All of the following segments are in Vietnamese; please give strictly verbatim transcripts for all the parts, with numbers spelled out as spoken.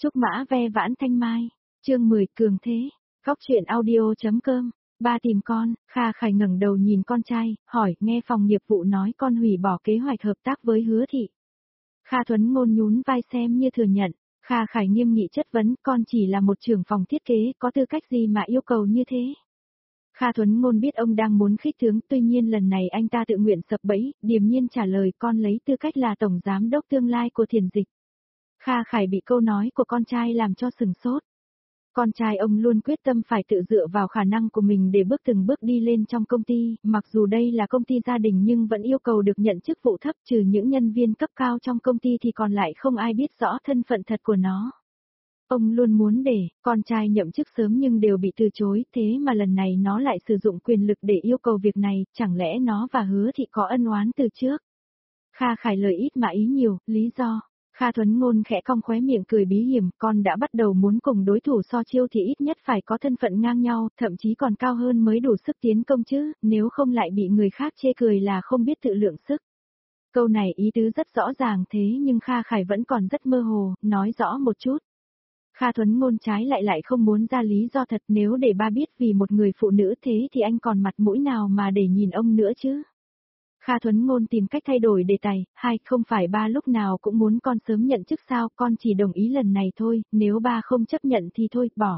Trúc mã ve vãn thanh mai, chương mười cường thế, góc truyện audio.com, ba tìm con, Kha Khải ngẩng đầu nhìn con trai, hỏi, nghe phòng nghiệp vụ nói con hủy bỏ kế hoạch hợp tác với Hứa Thị. Kha Thuấn Ngôn nhún vai xem như thừa nhận, Kha Khải nghiêm nghị chất vấn, con chỉ là một trưởng phòng thiết kế, có tư cách gì mà yêu cầu như thế? Kha Thuấn Ngôn biết ông đang muốn khích tướng, tuy nhiên lần này anh ta tự nguyện sập bẫy, điềm nhiên trả lời, con lấy tư cách là tổng giám đốc tương lai của Thiền Dịch. Kha Khải bị câu nói của con trai làm cho sừng sốt. Con trai ông luôn quyết tâm phải tự dựa vào khả năng của mình để bước từng bước đi lên trong công ty, mặc dù đây là công ty gia đình nhưng vẫn yêu cầu được nhận chức vụ thấp, trừ những nhân viên cấp cao trong công ty thì còn lại không ai biết rõ thân phận thật của nó. Ông luôn muốn để con trai nhậm chức sớm nhưng đều bị từ chối, thế mà lần này nó lại sử dụng quyền lực để yêu cầu việc này, chẳng lẽ nó và Hứa Thị có ân oán từ trước? Kha Khải lời ít mà ý nhiều, lý do. Kha Thuấn Ngôn khẽ cong khóe miệng cười bí hiểm, con đã bắt đầu muốn cùng đối thủ so chiêu thì ít nhất phải có thân phận ngang nhau, thậm chí còn cao hơn mới đủ sức tiến công chứ, nếu không lại bị người khác chê cười là không biết tự lượng sức. Câu này ý tứ rất rõ ràng thế nhưng Kha Khải vẫn còn rất mơ hồ, nói rõ một chút. Kha Thuấn Ngôn trái lại lại không muốn ra lý do thật, nếu để ba biết vì một người phụ nữ thế thì anh còn mặt mũi nào mà để nhìn ông nữa chứ. Kha Thuấn Ngôn tìm cách thay đổi đề tài, hai, không phải ba lúc nào cũng muốn con sớm nhận chức sao, con chỉ đồng ý lần này thôi, nếu ba không chấp nhận thì thôi, bỏ.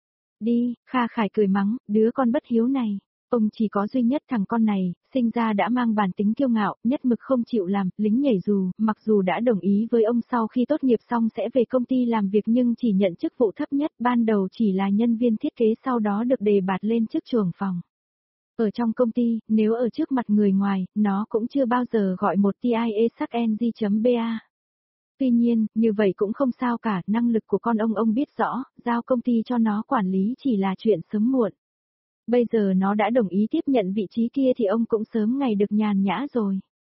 Đi, Kha Khải cười mắng, đứa con bất hiếu này, ông chỉ có duy nhất thằng con này, sinh ra đã mang bản tính kiêu ngạo, nhất mực không chịu làm, lính nhảy dù, mặc dù đã đồng ý với ông sau khi tốt nghiệp xong sẽ về công ty làm việc nhưng chỉ nhận chức vụ thấp nhất, ban đầu chỉ là nhân viên thiết kế sau đó được đề bạt lên chức trưởng phòng. Ở trong công ty, nếu ở trước mặt người ngoài, nó cũng chưa bao giờ gọi một tia sắc ng.ba. Tuy nhiên, như vậy cũng không sao cả, năng lực của con ông ông biết rõ, giao công ty cho nó quản lý chỉ là chuyện sớm muộn. Bây giờ nó đã đồng ý tiếp nhận vị trí kia thì ông cũng sớm ngày được nhàn nhã rồi.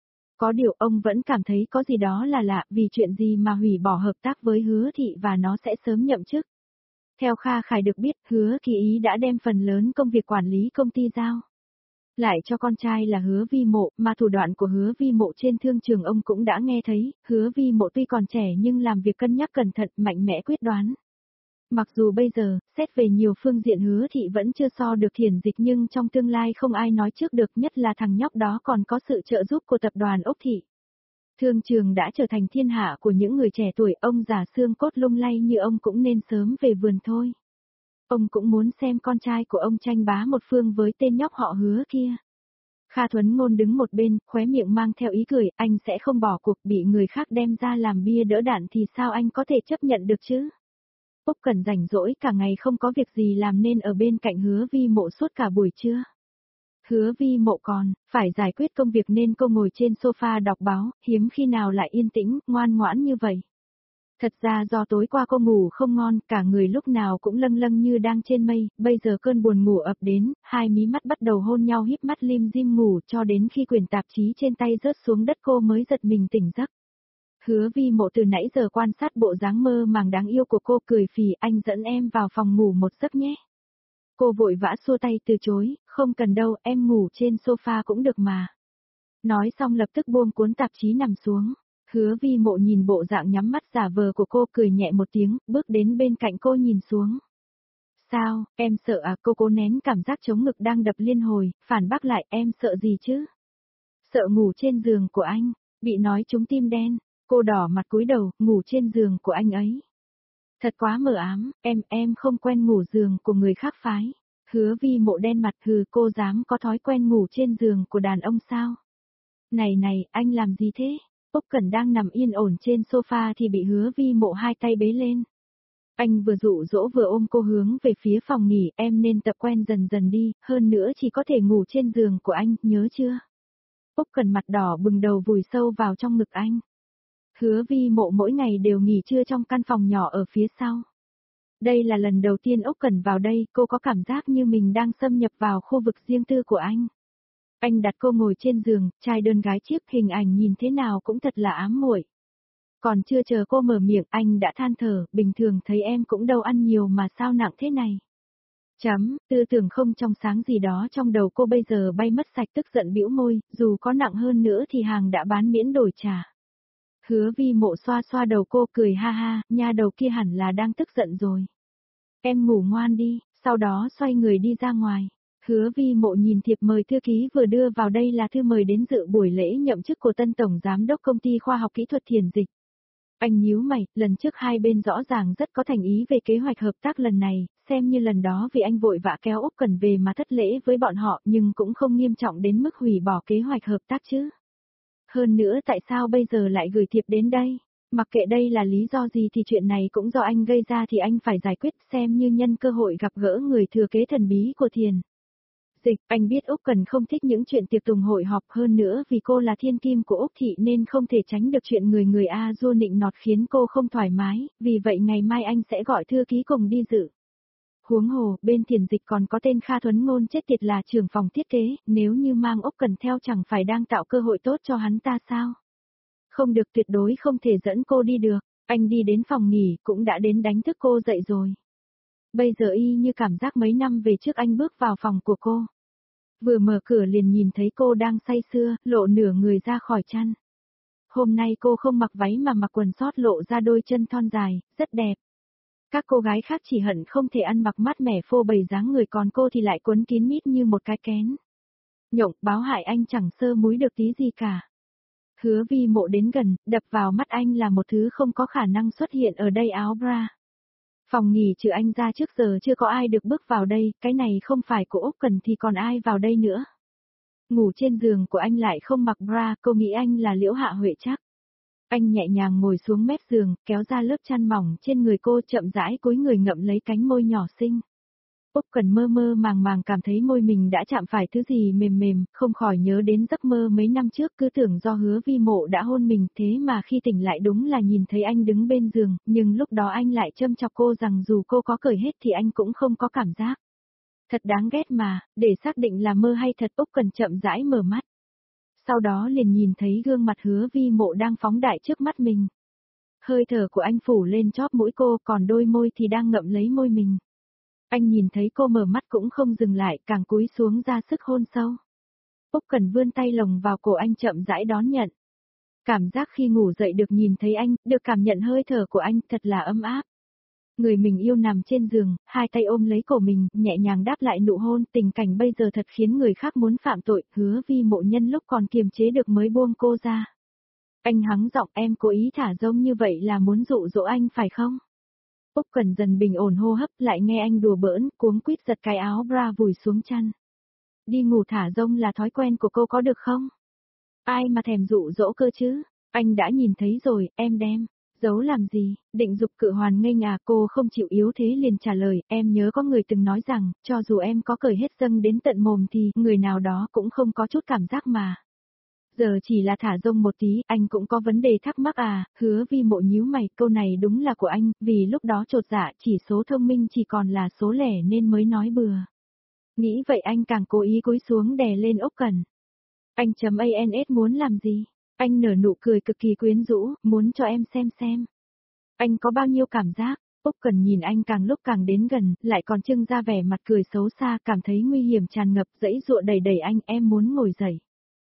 Có điều ông vẫn cảm thấy có gì đó là lạ, vì chuyện gì mà hủy bỏ hợp tác với Hứa Thị và nó sẽ sớm nhậm chức. Theo Kha Khải được biết, Hứa Kỳ Ý đã đem phần lớn công việc quản lý công ty giao lại cho con trai là Hứa Vi Mộ, mà thủ đoạn của Hứa Vi Mộ trên thương trường ông cũng đã nghe thấy, Hứa Vi Mộ tuy còn trẻ nhưng làm việc cân nhắc cẩn thận, mạnh mẽ quyết đoán. Mặc dù bây giờ, xét về nhiều phương diện Hứa Thị vẫn chưa so được Thiền Dịch nhưng trong tương lai không ai nói trước được, nhất là thằng nhóc đó còn có sự trợ giúp của tập đoàn Úc Thị. Thương trường đã trở thành thiên hạ của những người trẻ tuổi, ông già xương cốt lung lay như ông cũng nên sớm về vườn thôi. Ông cũng muốn xem con trai của ông tranh bá một phương với tên nhóc họ Hứa kia. Kha Thuấn Ngôn đứng một bên, khóe miệng mang theo ý cười, anh sẽ không bỏ cuộc, bị người khác đem ra làm bia đỡ đạn thì sao anh có thể chấp nhận được chứ? Úc Cẩn rảnh rỗi cả ngày không có việc gì làm nên ở bên cạnh Hứa Vi Mộ suốt cả buổi trưa. Hứa Vi Mộ còn phải giải quyết công việc nên cô ngồi trên sofa đọc báo, hiếm khi nào lại yên tĩnh, ngoan ngoãn như vậy. Thật ra do tối qua cô ngủ không ngon, cả người lúc nào cũng lâng lâng như đang trên mây, bây giờ cơn buồn ngủ ập đến, hai mí mắt bắt đầu hôn nhau híp mắt lim dim ngủ cho đến khi quyển tạp chí trên tay rớt xuống đất cô mới giật mình tỉnh giấc. Hứa Vi Mộ từ nãy giờ quan sát bộ dáng mơ màng đáng yêu của cô, cười phì, anh dẫn em vào phòng ngủ một giấc nhé. Cô vội vã xua tay từ chối, không cần đâu, em ngủ trên sofa cũng được mà. Nói xong lập tức buông cuốn tạp chí nằm xuống. Hứa Vi Mộ nhìn bộ dạng nhắm mắt giả vờ của cô, cười nhẹ một tiếng, bước đến bên cạnh cô nhìn xuống. Sao, em sợ à? Cô cố nén cảm giác chống ngực đang đập liên hồi, phản bác lại, em sợ gì chứ? Sợ ngủ trên giường của anh, bị nói trúng tim đen, cô đỏ mặt cúi đầu, ngủ trên giường của anh ấy. Thật quá mờ ám, em, em không quen ngủ giường của người khác phái. Hứa Vi Mộ đen mặt, hừ, cô dám có thói quen ngủ trên giường của đàn ông sao? Này này, anh làm gì thế? Úc Cẩn đang nằm yên ổn trên sofa thì bị Hứa Vi Mộ hai tay bế lên. Anh vừa dụ dỗ vừa ôm cô hướng về phía phòng nghỉ, em nên tập quen dần dần đi, hơn nữa chỉ có thể ngủ trên giường của anh, nhớ chưa? Úc Cẩn mặt đỏ bừng đầu vùi sâu vào trong ngực anh. Hứa Vi Mộ mỗi ngày đều nghỉ trưa trong căn phòng nhỏ ở phía sau. Đây là lần đầu tiên Úc Cẩn vào đây, cô có cảm giác như mình đang xâm nhập vào khu vực riêng tư của anh. Anh đặt cô ngồi trên giường, trai đơn gái chiếc, hình ảnh nhìn thế nào cũng thật là ám muội. Còn chưa chờ cô mở miệng, anh đã than thở, bình thường thấy em cũng đâu ăn nhiều mà sao nặng thế này. Chấm, tư tưởng không trong sáng gì đó trong đầu cô bây giờ bay mất sạch, tức giận bĩu môi, dù có nặng hơn nữa thì hàng đã bán miễn đổi trả. Hứa vi mộ xoa xoa đầu cô cười ha ha, nha đầu kia hẳn là đang tức giận rồi. Em ngủ ngoan đi, sau đó xoay người đi ra ngoài. Hứa vi mộ nhìn thiệp mời thư ký vừa đưa vào, đây là thư mời đến dự buổi lễ nhậm chức của tân tổng giám đốc công ty khoa học kỹ thuật Thiền Dịch. Anh nhíu mày, lần trước hai bên rõ ràng rất có thành ý về kế hoạch hợp tác lần này, xem như lần đó vì anh vội vã kéo Úc Cần về mà thất lễ với bọn họ, nhưng cũng không nghiêm trọng đến mức hủy bỏ kế hoạch hợp tác chứ. Hơn nữa tại sao bây giờ lại gửi thiệp đến đây? Mặc kệ đây là lý do gì thì chuyện này cũng do anh gây ra thì anh phải giải quyết, xem như nhân cơ hội gặp gỡ người thừa kế thần bí của Thiền Dịch. Anh biết Úc Cần không thích những chuyện tiệc tùng hội họp, hơn nữa vì cô là thiên kim của Úc Thị nên không thể tránh được chuyện người người A Du nịnh nọt khiến cô không thoải mái, vì vậy ngày mai anh sẽ gọi thư ký cùng đi dự. Huống hồ, bên Thiền Dịch còn có tên Kha Thuấn Ngôn chết tiệt là trưởng phòng thiết kế, nếu như mang Úc Cần theo chẳng phải đang tạo cơ hội tốt cho hắn ta sao? Không được, tuyệt đối không thể dẫn cô đi được. Anh đi đến phòng nghỉ cũng đã đến đánh thức cô dậy rồi. Bây giờ y như cảm giác mấy năm về trước anh bước vào phòng của cô. Vừa mở cửa liền nhìn thấy cô đang say sưa, lộ nửa người ra khỏi chăn. Hôm nay cô không mặc váy mà mặc quần sót lộ ra đôi chân thon dài, rất đẹp. Các cô gái khác chỉ hận không thể ăn mặc mát mẻ phô bày dáng người, còn cô thì lại quấn kín mít như một cái kén. Nhộng, báo hại anh chẳng sơ múi được tí gì cả. Hứa vi mộ đến gần, đập vào mắt anh là một thứ không có khả năng xuất hiện ở đây, áo bra. Phòng nghỉ trừ anh ra trước giờ chưa có ai được bước vào đây, cái này không phải của Úc Cần thì còn ai vào đây nữa. Ngủ trên giường của anh lại không mặc bra, cô nghĩ anh là Liễu Hạ Huệ chắc. Anh nhẹ nhàng ngồi xuống mép giường, kéo ra lớp chăn mỏng trên người cô, chậm rãi cúi người ngậm lấy cánh môi nhỏ xinh. Úc Cần mơ mơ màng màng cảm thấy môi mình đã chạm phải thứ gì mềm mềm, không khỏi nhớ đến giấc mơ mấy năm trước, cứ tưởng do Hứa vi mộ đã hôn mình, thế mà khi tỉnh lại đúng là nhìn thấy anh đứng bên giường, nhưng lúc đó anh lại châm chọc cô rằng dù cô có cởi hết thì anh cũng không có cảm giác. Thật đáng ghét mà, để xác định là mơ hay thật, Úc Cần chậm rãi mở mắt. Sau đó liền nhìn thấy gương mặt Hứa vi mộ đang phóng đại trước mắt mình. Hơi thở của anh phủ lên chóp mũi cô, còn đôi môi thì đang ngậm lấy môi mình. Anh nhìn thấy cô mở mắt cũng không dừng lại, càng cúi xuống ra sức hôn sâu. Úc Cần vươn tay lồng vào cổ anh, chậm rãi đón nhận. Cảm giác khi ngủ dậy được nhìn thấy anh, được cảm nhận hơi thở của anh, thật là ấm áp. Người mình yêu nằm trên giường, hai tay ôm lấy cổ mình, nhẹ nhàng đáp lại nụ hôn, tình cảnh bây giờ thật khiến người khác muốn phạm tội, Hứa vi mộ nhân lúc còn kiềm chế được mới buông cô ra. Anh hắng giọng, em cố ý thả rông như vậy là muốn dụ dỗ anh phải không? Úc Cần dần bình ổn hô hấp, lại nghe anh đùa bỡn, cuống quýt giật cái áo bra vùi xuống chăn. Đi ngủ thả rông là thói quen của cô có được không? Ai mà thèm dụ dỗ cơ chứ? Anh đã nhìn thấy rồi, em đem. Giấu làm gì? Định dục cự hoàn nghênh à? Cô không chịu yếu thế liền trả lời, em nhớ có người từng nói rằng, cho dù em có cởi hết dâng đến tận mồm thì người nào đó cũng không có chút cảm giác mà. Giờ chỉ là thả rông một tí, anh cũng có vấn đề thắc mắc à? Hứa vi mộ nhíu mày, câu này đúng là của anh, vì lúc đó chột dạ, chỉ số thông minh chỉ còn là số lẻ nên mới nói bừa. Nghĩ vậy anh càng cố ý cúi xuống đè lên Úc Cần. Anh chấm ans muốn làm gì? Anh nở nụ cười cực kỳ quyến rũ, muốn cho em xem xem. Anh có bao nhiêu cảm giác? Úc Cần nhìn anh càng lúc càng đến gần, lại còn trưng ra vẻ mặt cười xấu xa, cảm thấy nguy hiểm tràn ngập, dãy dụa đẩy đẩy anh, em muốn ngồi dậy.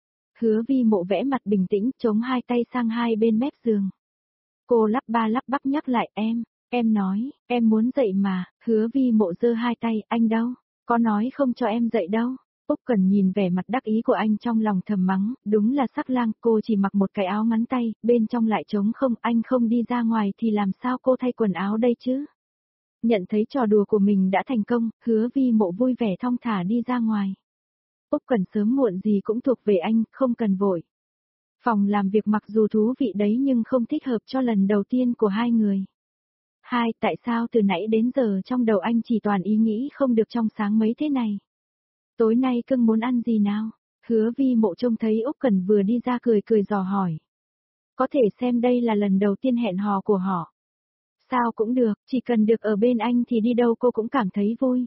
Hứa vi mộ vẽ mặt bình tĩnh, chống hai tay sang hai bên mép giường. Cô lắp ba lắp bắp nhắc lại, em, em nói, em muốn dậy mà. Hứa vi mộ giơ hai tay, anh đâu, có nói không cho em dậy đâu. Úc Cần nhìn vẻ mặt đắc ý của anh trong lòng thầm mắng, đúng là sắc lang, cô chỉ mặc một cái áo ngắn tay, bên trong lại trống không, anh không đi ra ngoài thì làm sao cô thay quần áo đây chứ? Nhận thấy trò đùa của mình đã thành công, Hứa vi mộ vui vẻ thong thả đi ra ngoài. Úc Cần sớm muộn gì cũng thuộc về anh, không cần vội. Phòng làm việc mặc dù thú vị đấy nhưng không thích hợp cho lần đầu tiên của hai người. Hai, tại sao từ nãy đến giờ trong đầu anh chỉ toàn ý nghĩ không được trong sáng mấy thế này? Tối nay cưng muốn ăn gì nào? Hứa vi mộ trông thấy Úc Cần vừa đi ra cười cười dò hỏi. Có thể xem đây là lần đầu tiên hẹn hò của họ. Sao cũng được, chỉ cần được ở bên anh thì đi đâu cô cũng cảm thấy vui.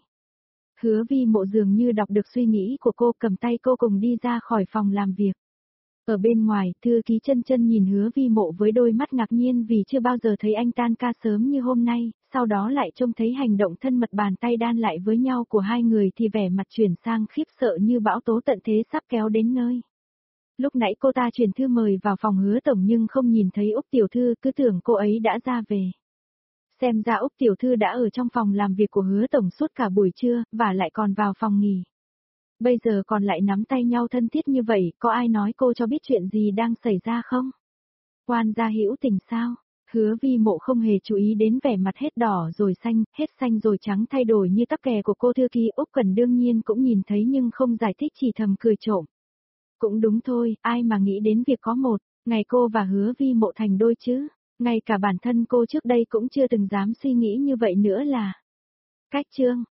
Hứa vi mộ dường như đọc được suy nghĩ của cô, cầm tay cô cùng đi ra khỏi phòng làm việc. Ở bên ngoài, thư ký chân chân nhìn Hứa vi mộ với đôi mắt ngạc nhiên vì chưa bao giờ thấy anh tan ca sớm như hôm nay, sau đó lại trông thấy hành động thân mật bàn tay đan lại với nhau của hai người thì vẻ mặt chuyển sang khiếp sợ như bão tố tận thế sắp kéo đến nơi. Lúc nãy cô ta chuyển thư mời vào phòng Hứa tổng nhưng không nhìn thấy Úc tiểu thư, cứ tưởng cô ấy đã ra về. Xem ra Úc tiểu thư đã ở trong phòng làm việc của Hứa tổng suốt cả buổi trưa, và lại còn vào phòng nghỉ. Bây giờ còn lại nắm tay nhau thân thiết như vậy, có ai nói cô cho biết chuyện gì đang xảy ra không? Quan gia hữu tình sao? Hứa Vi Mộ không hề chú ý đến vẻ mặt hết đỏ rồi xanh, hết xanh rồi trắng thay đổi như tắc kè của cô thư ký. Úc Cẩn đương nhiên cũng nhìn thấy nhưng không giải thích, chỉ thầm cười trộm. Cũng đúng thôi, ai mà nghĩ đến việc có một ngày cô và Hứa Vi Mộ thành đôi chứ? Ngay cả bản thân cô trước đây cũng chưa từng dám suy nghĩ như vậy nữa là. Cách chương